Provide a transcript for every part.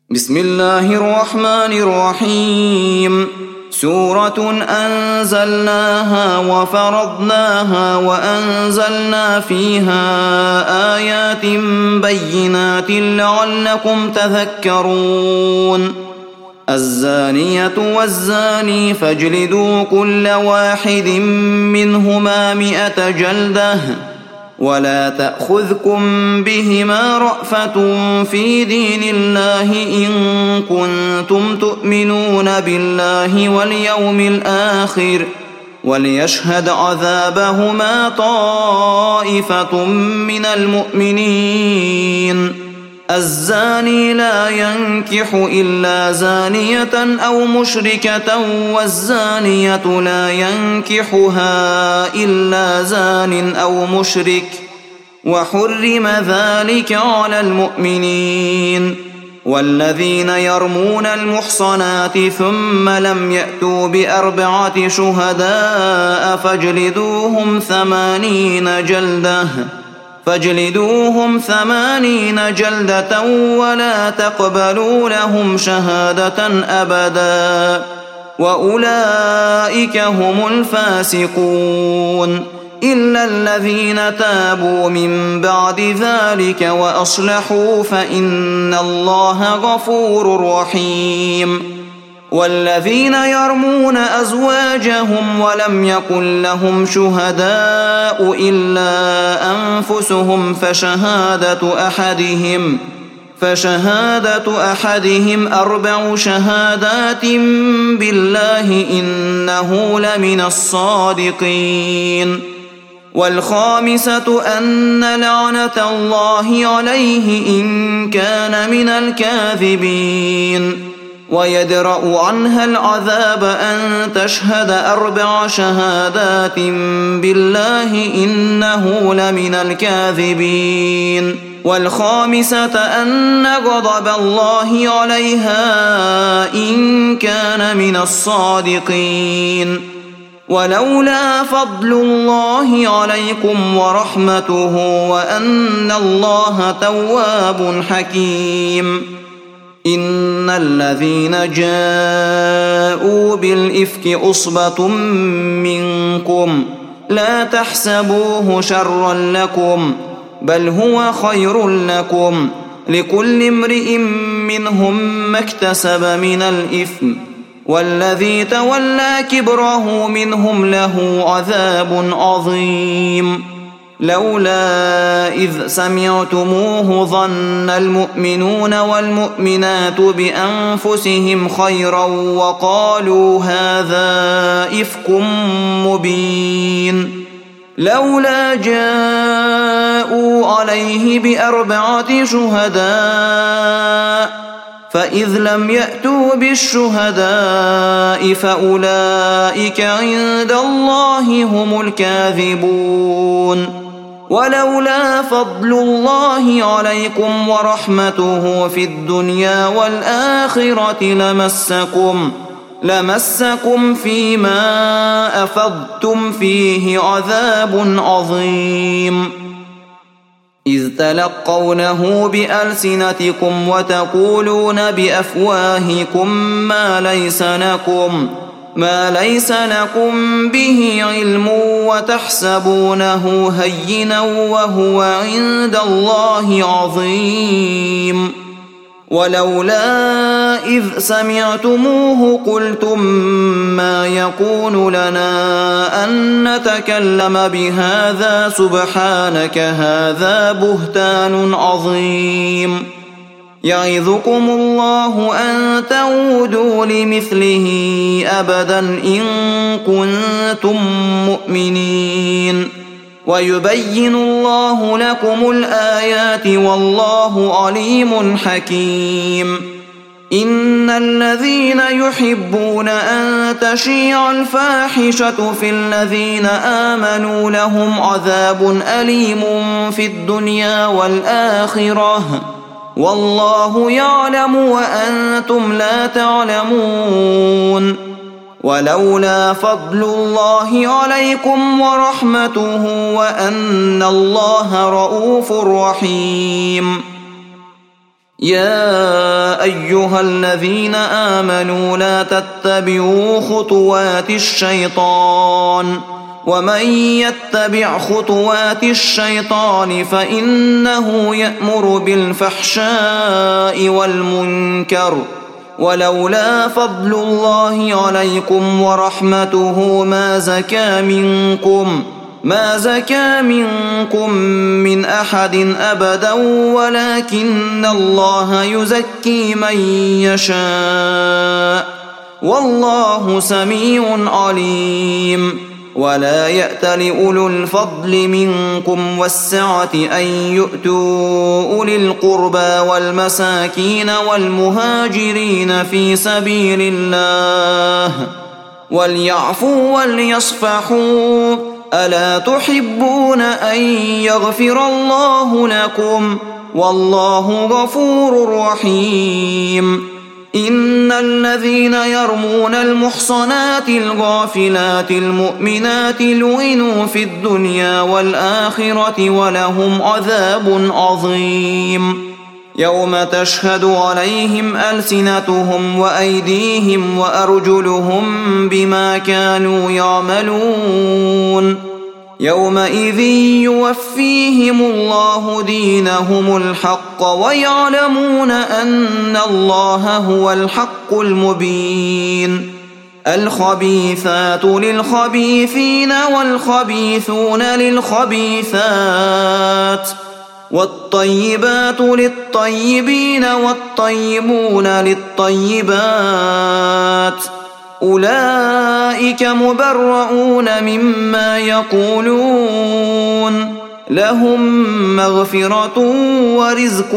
بسم الله الرحمن الرحيم. سورة أنزلناها وفرضناها وأنزلنا فيها آيات بينات لعلكم تذكرون. الزانية والزاني فاجلدوا كل واحد منهما 100 جلدة ولا تأخذكم بهما رأفة في دين الله إن كنتم تؤمنون بالله واليوم الآخر وليشهد عذابهما طائفة من المؤمنين. الزاني لا ينكح إلا زانية أو مشركة والزانية لا ينكحها إلا زان أو مشرك وحرم ذلك على المؤمنين. والذين يرمون المحصنات ثم لم يأتوا ب4 شهداء فاجلدوهم 80 جلدة ولا تقبلوا لهم شهادة أبدا وأولئك هم الفاسقون إلا الذين تابوا من بعد ذلك وأصلحوا فإن الله غفور رحيم. والذين يرمون أزواجهم ولم يكن لهم شهداء إلا أنفسهم فشهادة أحدهم 4 شهادات بالله إنه لمن الصادقين. والخامسة أن لعنة الله عليه إن كان من الكاذبين. ويدرأ عنها العذاب أن تشهد 4 شهادات بالله إنه لمن الكاذبين. والخامسة أن غضب الله عليها إن كان من الصادقين. ولولا فضل الله عليكم ورحمته وأن الله تواب حكيم. إن الذين جاءوا بالإفك عصبة منكم لا تحسبوه شرا لكم بل هو خير لكم لكل امرئ منهم ما اكتسب من الإثم والذي تولى كبره منهم له عذاب عظيم. لولا إذ سمعتموه ظن المؤمنون والمؤمنات بأنفسهم خيرا وقالوا هذا إفك مبين. لولا جاءوا عليه ب4 شهداء فإذ لم يأتوا بالشهداء فأولئك عند الله هم الكاذبون. ولولا فضل الله عليكم ورحمته في الدنيا والآخرة لمسكم فيما أفضتم فيه عذاب عظيم. إذ تلقونه بألسنتكم وتقولون بأفواهكم ما ليس لكم به علم وتحسبونه هينا وهو عند الله عظيم. ولولا إذ سمعتموه قلتم ما يكون لنا أن نتكلم بهذا سبحانك هذا بهتان عظيم. يعظكم الله أن تعودوا لمثله أبدا إن كنتم مؤمنين. ويبين الله لكم الآيات والله عليم حكيم. إن الذين يحبون أن تشيع الفاحشة في الذين آمنوا لهم عذاب أليم في الدنيا والآخرة والله يعلم وأنتم لا تعلمون. ولولا فضل الله عليكم ورحمته وأن الله رؤوف رحيم. يا أيها الذين آمنوا لا تتبعوا خطوات الشيطان ومن يتبع خطوات الشيطان فإنه يأمر بالفحشاء والمنكر ولولا فضل الله عليكم ورحمته ما زكى منكم من أحد أبدا ولكن الله يزكي من يشاء والله سميع عليم ولا يأت لأولو الفضل منكم والسعة أن يؤتوا أولي القربى والمساكين والمهاجرين في سبيل الله وليعفوا وليصفحوا ألا تحبون أن يغفر الله لكم والله غفور رحيم إن الذين يرمون المحصنات الغافلات المؤمنات لعنوا في الدنيا والآخرة ولهم عذاب عظيم يوم تشهد عليهم ألسنتهم وأيديهم وأرجلهم بما كانوا يعملون يومئذ يوفيهم الله دينهم الحق ويعلمون أن الله هو الحق المبين الخبيثات للخبيثين والخبيثون للخبيثات والطيبات للطيبين والطيبون للطيبات أولئك مبرؤون مما يقولون لهم مغفرة ورزق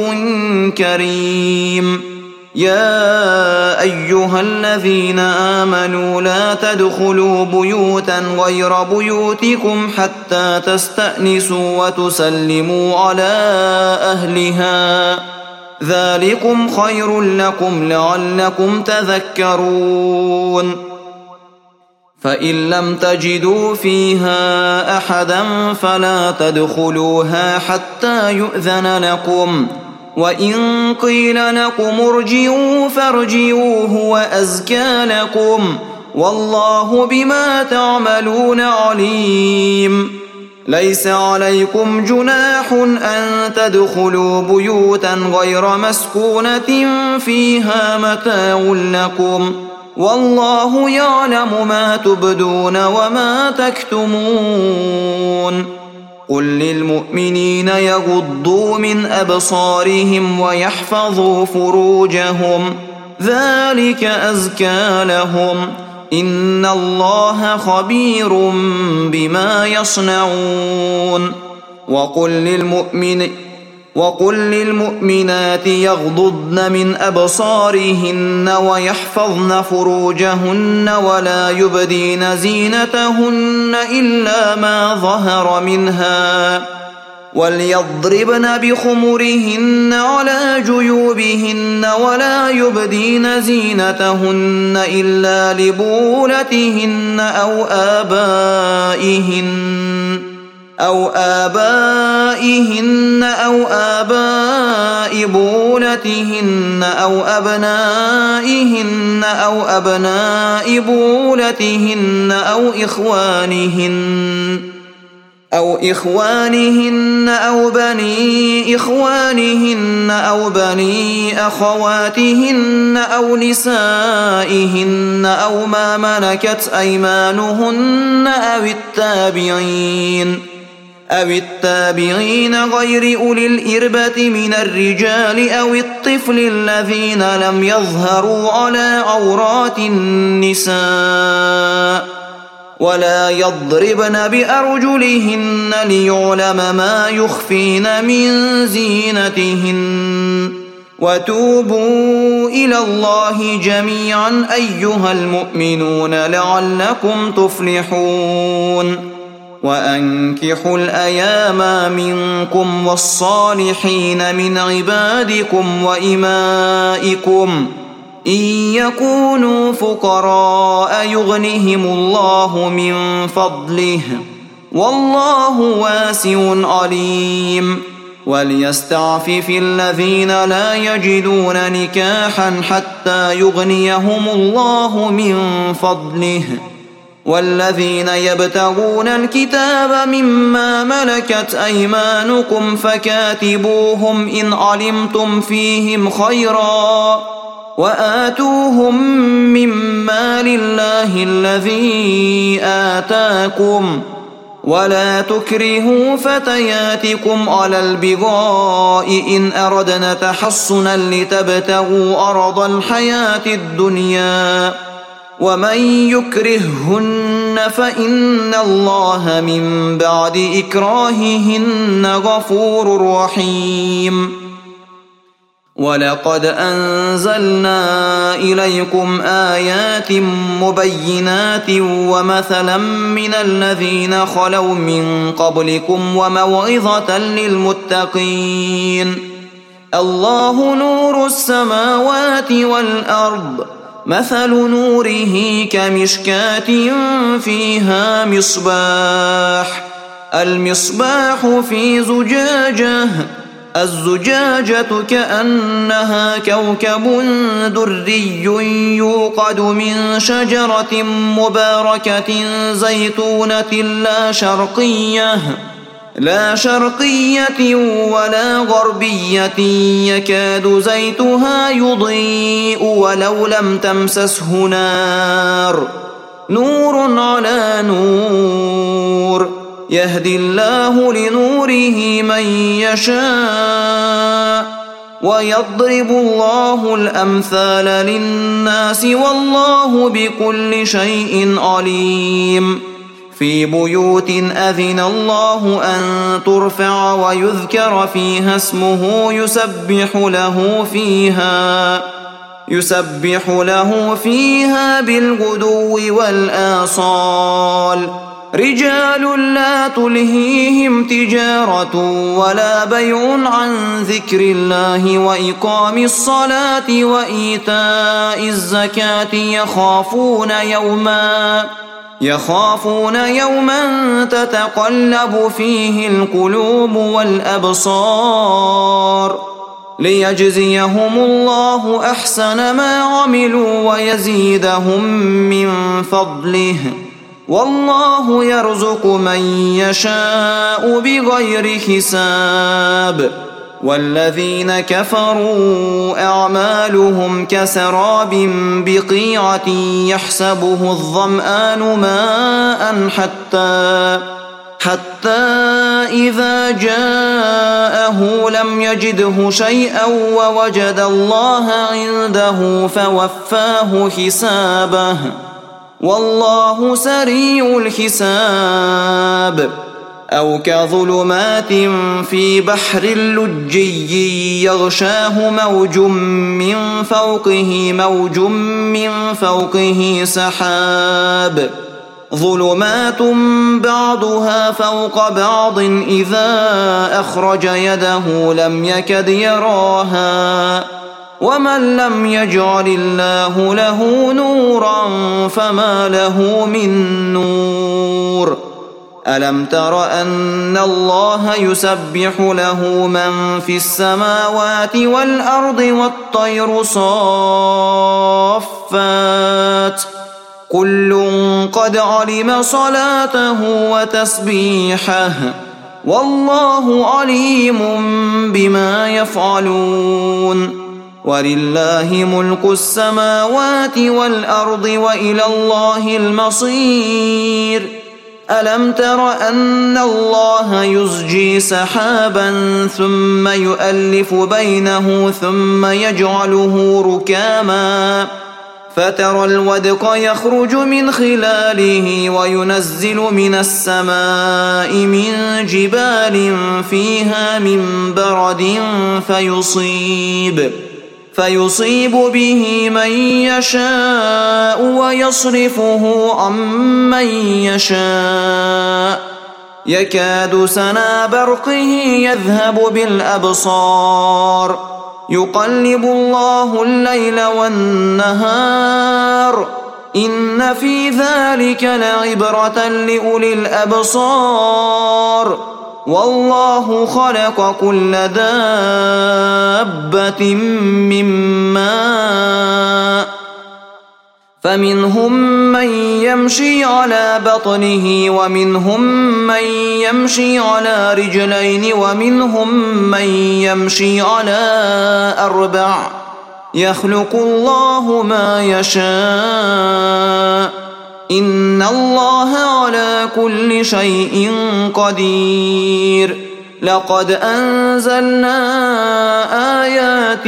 كريم يا أيها الذين آمنوا لا تدخلوا بيوتا غير بيوتكم حتى تستأنسوا وتسلموا على أهلها ذلكم خير لكم لعلكم تذكرون فإن لم تجدوا فيها أحدا فلا تدخلوها حتى يؤذن لكم وإن قيل لكم ارجعوا فارجعوا هو أزكى لكم والله بما تعملون عليم ليس عليكم جناح أن تدخلوا بيوتا غير مسكونة فيها متاع لكم والله يعلم ما تبدون وما تكتمون قل للمؤمنين يغضوا من أبصارهم ويحفظوا فروجهم ذلك أزكى لهم إن الله خبير بما يصنعون وقل للمؤمنات يغضضن من أبصارهن ويحفظن فروجهن ولا يبدين زينتهن إلا ما ظهر منها وليضربن بخمرهن على جيوبهن ولا يبدين زينتهن إلا لبولتهن أو آبائهن أو آباء بولتهن أو أبنائهن أو أبناء بولتهن أو إخوانهن أو بني إخوانهن أو بني أخواتهن أو نسائهن أو ما ملكت أيمانهن أو التابعين غير أولي الإربة من الرجال أو الطفل الذين لم يظهروا على عورات النساء ولا يضربن بأرجلهن ليعلم ما يخفين من زينتهن وتوبوا إلى الله جميعا أيها المؤمنون لعلكم تفلحون وأنكحوا الأيام منكم والصالحين من عبادكم وإمائكم إن يكونوا فقراء يغنهم الله من فضله والله واسع عليم وليستعفف الذين لا يجدون نكاحا حتى يغنيهم الله من فضله والذين يبتغون الكتاب مما ملكت أيمانكم فكاتبوهم إن علمتم فيهم خيرا وآتوهم مما لله الذي آتاكم ولا تكرهوا فتياتكم على البغاء إن أردنا تحصنا لتبتغوا أرض الحياة الدنيا ومن يكرههن فإن الله من بعد إكراههن غفور رحيم ولقد أنزلنا إليكم آيات مبينات ومثلا من الذين خلوا من قبلكم وموعظة للمتقين الله نور السماوات والأرض مثل نوره كمشكاة فيها مصباح المصباح في زجاجة الزجاجة كأنها كوكب دري يوقد من شجرة مباركة زيتونة لا شرقية ولا غربية يكاد زيتها يضيء ولو لم تمسسه نار نور على نور يهدي الله لنوره من يشاء ويضرب الله الأمثال للناس والله بكل شيء عليم في بيوت أذن الله أن ترفع ويذكر فيها اسمه يسبح له فيها بالغدو والآصال رجال لا تلهيهم تجارة ولا بيع عن ذكر الله وإقام الصلاة وإيتاء الزكاة يخافون يوما تتقلب فيه القلوب والأبصار ليجزيهم الله أحسن ما عملوا ويزيدهم من فضله والله يرزق من يشاء بغير حساب والذين كفروا أعمالهم كسراب بقيعة يحسبه الظمآن ماء حتى إذا جاءه لم يجده شيئا ووجد الله عنده فوفاه حسابه والله سريع الحساب أو كظلمات في بحر لجي يغشاه موج من فوقه سحاب ظلمات بعضها فوق بعض إذا أخرج يده لم يكد يراها ومن لم يجعل الله له نورا فما له من نور ألم تر أن الله يسبح له من في السماوات والأرض والطير صافات كل قد علم صلاته وتسبيحه والله عليم بما يفعلون ولله ملك السماوات والأرض وإلى الله المصير ألم تر أن الله يزجي سحابا ثم يؤلف بينه ثم يجعله ركاما فترى الودق يخرج من خلاله وينزل من السماء من جبال فيها من برد فيصيب به من يشاء ويصرفه عمن يشاء يكاد سنا برقه يذهب بالأبصار يقلب الله الليل والنهار إن في ذلك لعبرة لأولي الأبصار والله خلق كل دابة من ماء فمنهم من يمشي على بطنه ومنهم من يمشي على رجلين ومنهم من يمشي على 4 يخلق الله ما يشاء إن الله على كل شيء قدير لقد أنزلنا آيات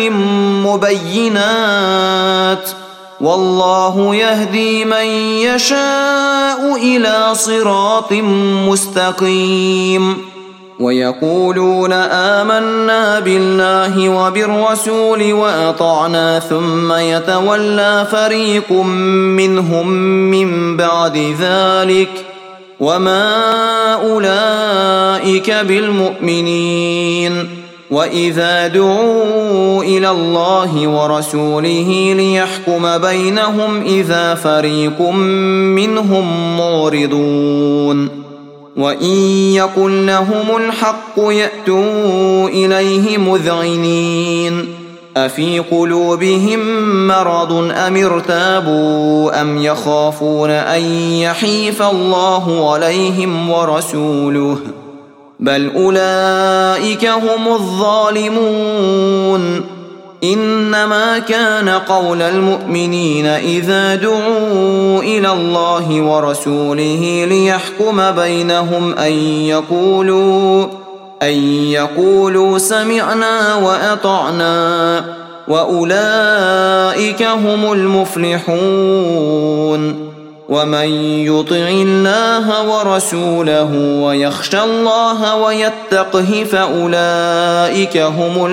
مبينات والله يهدي من يشاء إلى صراط مستقيم ويقولون آمنا بالله وبالرسول وأطعنا ثم يتولى فريق منهم من بعد ذلك وما أولئك بالمؤمنين وإذا دعوا إلى الله ورسوله ليحكم بينهم إذا فريق منهم معرضون وإن يكن لهم الحق يأتوا إليه مذعنين أفي قلوبهم مرض أم ارتابوا أم يخافون أن يحيف الله عليهم ورسوله بل أولئك هم الظالمون إنما كان قول المؤمنين إذا دعوا إلى الله ورسوله ليحكم بينهم أن يقولوا سمعنا وأطعنا وأولئك هم المفلحون ومن يطع الله ورسوله ويخشى الله ويتقه فأولئك هم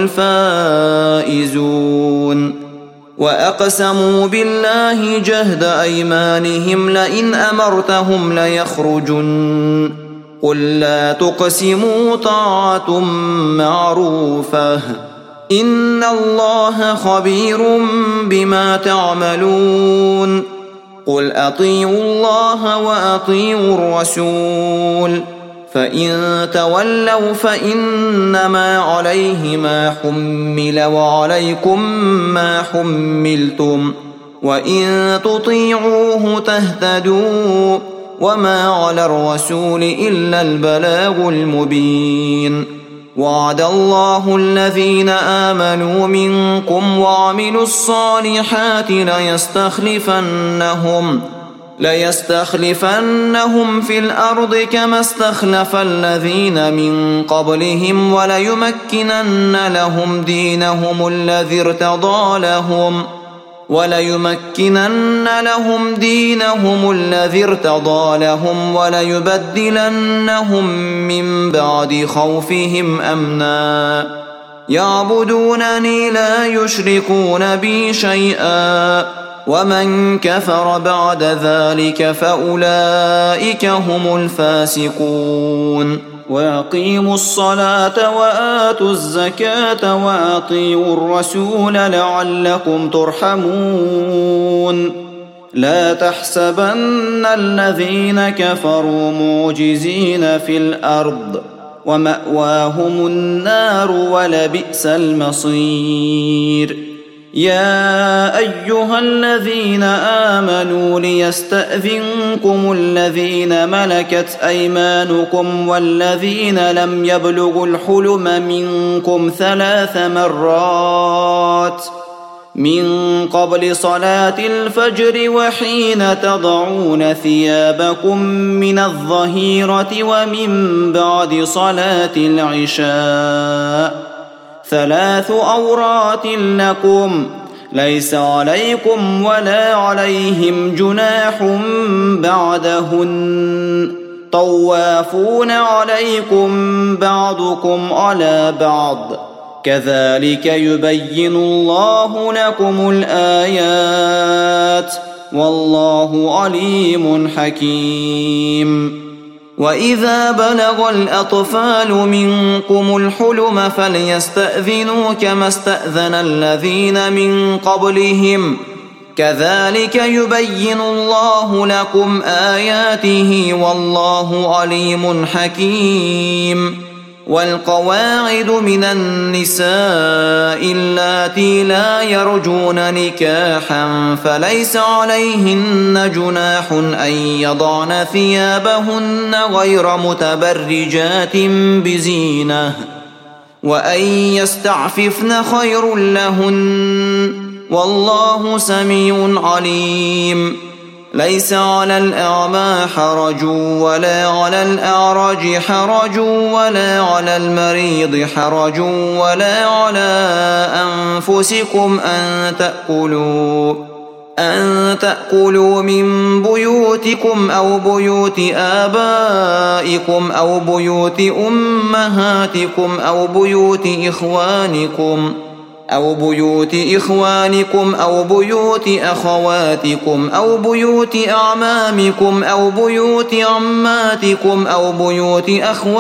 الفائزون وأقسموا بالله جهد أيمانهم لئن أمرتهم ليخرجن قل لا تقسموا طاعة معروفة إن الله خبير بما تعملون قل أطيعوا الله وأطيعوا الرسول فإن تولوا فإنما عليه ما حمل وعليكم ما حملتم وإن تطيعوه تهتدوا وما على الرسول إلا البلاغ المبين وعد الله الذين آمنوا منكم وعملوا الصالحات ليستخلفنهم في الأرض كما استخلف الذين من قبلهم وليمكنن لهم دينهم الذي ارتضى لهم وليبدلنهم من بعد خوفهم أمنا يعبدونني لا يشركون بي شيئا ومن كفر بعد ذلك فأولئك هم الفاسقون وأقيموا الصلاة وآتوا الزكاة وأطيعوا الرسول لعلكم ترحمون لا تحسبن الذين كفروا معجزين في الأرض ومأواهم النار ولبئس المصير يا أيها الذين آمنوا ليستأذنكم الذين ملكت أيمانكم والذين لم يبلغوا الحلم منكم 3 مرات من قبل صلاة الفجر وحين تضعون ثيابكم من الظهيرة ومن بعد صلاة العشاء 3 عورات لكم ليس عليكم ولا عليهم جناح بعدهن طوافون عليكم بعضكم على بعض كذلك يبين الله لكم الآيات والله عليم حكيم وإذا بلغ الأطفال منكم الحلم فليستأذنوا كما استأذن الذين من قبلهم كذلك يبين الله لكم آياته والله عليم حكيم والقواعد من النساء اللاتي لا يرجون نكاحا فليس عليهن جناح أن يضعن ثيابهن غير متبرجات بزينة وأن يستعففن خير لهن والله سميع عليم. ليس على الأعمى حرج ولا على الأعرج حرج ولا على المريض حرج ولا على أنفسكم أن تأكلوا من بيوتكم أو بيوت آبائكم أو بيوت أمهاتكم أو بيوت إخوانكم أو بيوت أخواتكم أو بيوت أعمامكم أو بيوت عماتكم أو بيوت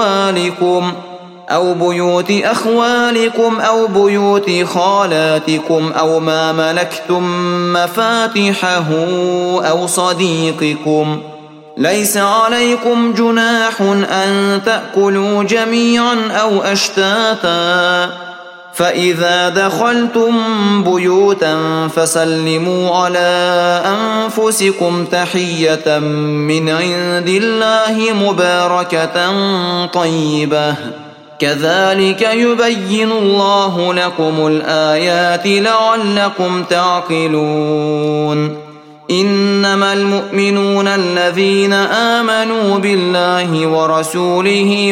أخوالكم أو بيوت خالاتكم أو ما ملكتم مفاتحه أو صديقكم. ليس عليكم جناح أن تأكلوا جميعا أو أشتاتا فإذا دخلتم بيوتا فسلموا على أنفسكم تحية من عند الله مباركة طيبة كذلك يبين الله لكم الآيات لعلكم تعقلون. إنما المؤمنون الذين آمنوا بالله ورسوله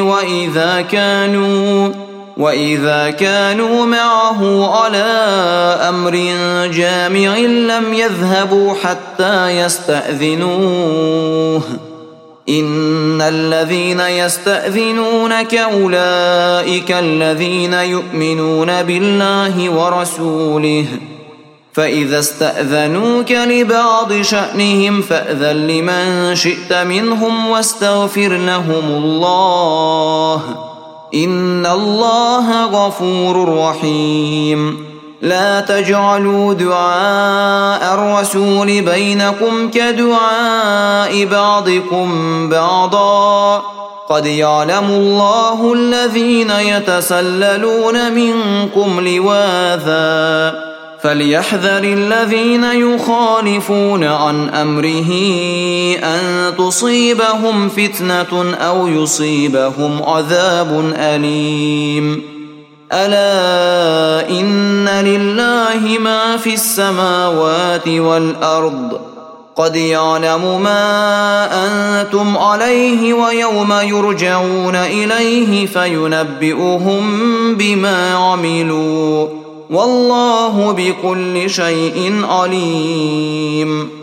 وإذا كانوا معه على أمر جامع لم يذهبوا حتى يستأذنوه. إن الذين يستأذنونك أولئك الذين يؤمنون بالله ورسوله فإذا استأذنوك لبعض شأنهم فأذن لمن شئت منهم واستغفر لهم الله إن الله غفور رحيم. لا تجعلوا دعاء الرسول بينكم كدعاء بعضكم بعضا قد يعلم الله الذين يتسللون منكم لواذا فليحذر الذين يخالفون عن أمره أن تصيبهم فتنة أو يصيبهم عذاب أليم. ألا إن لله ما في السماوات والأرض قد يعلم ما أنتم عليه ويوم يرجعون إليه فينبئهم بما عملوا والله بكل شيء عليم.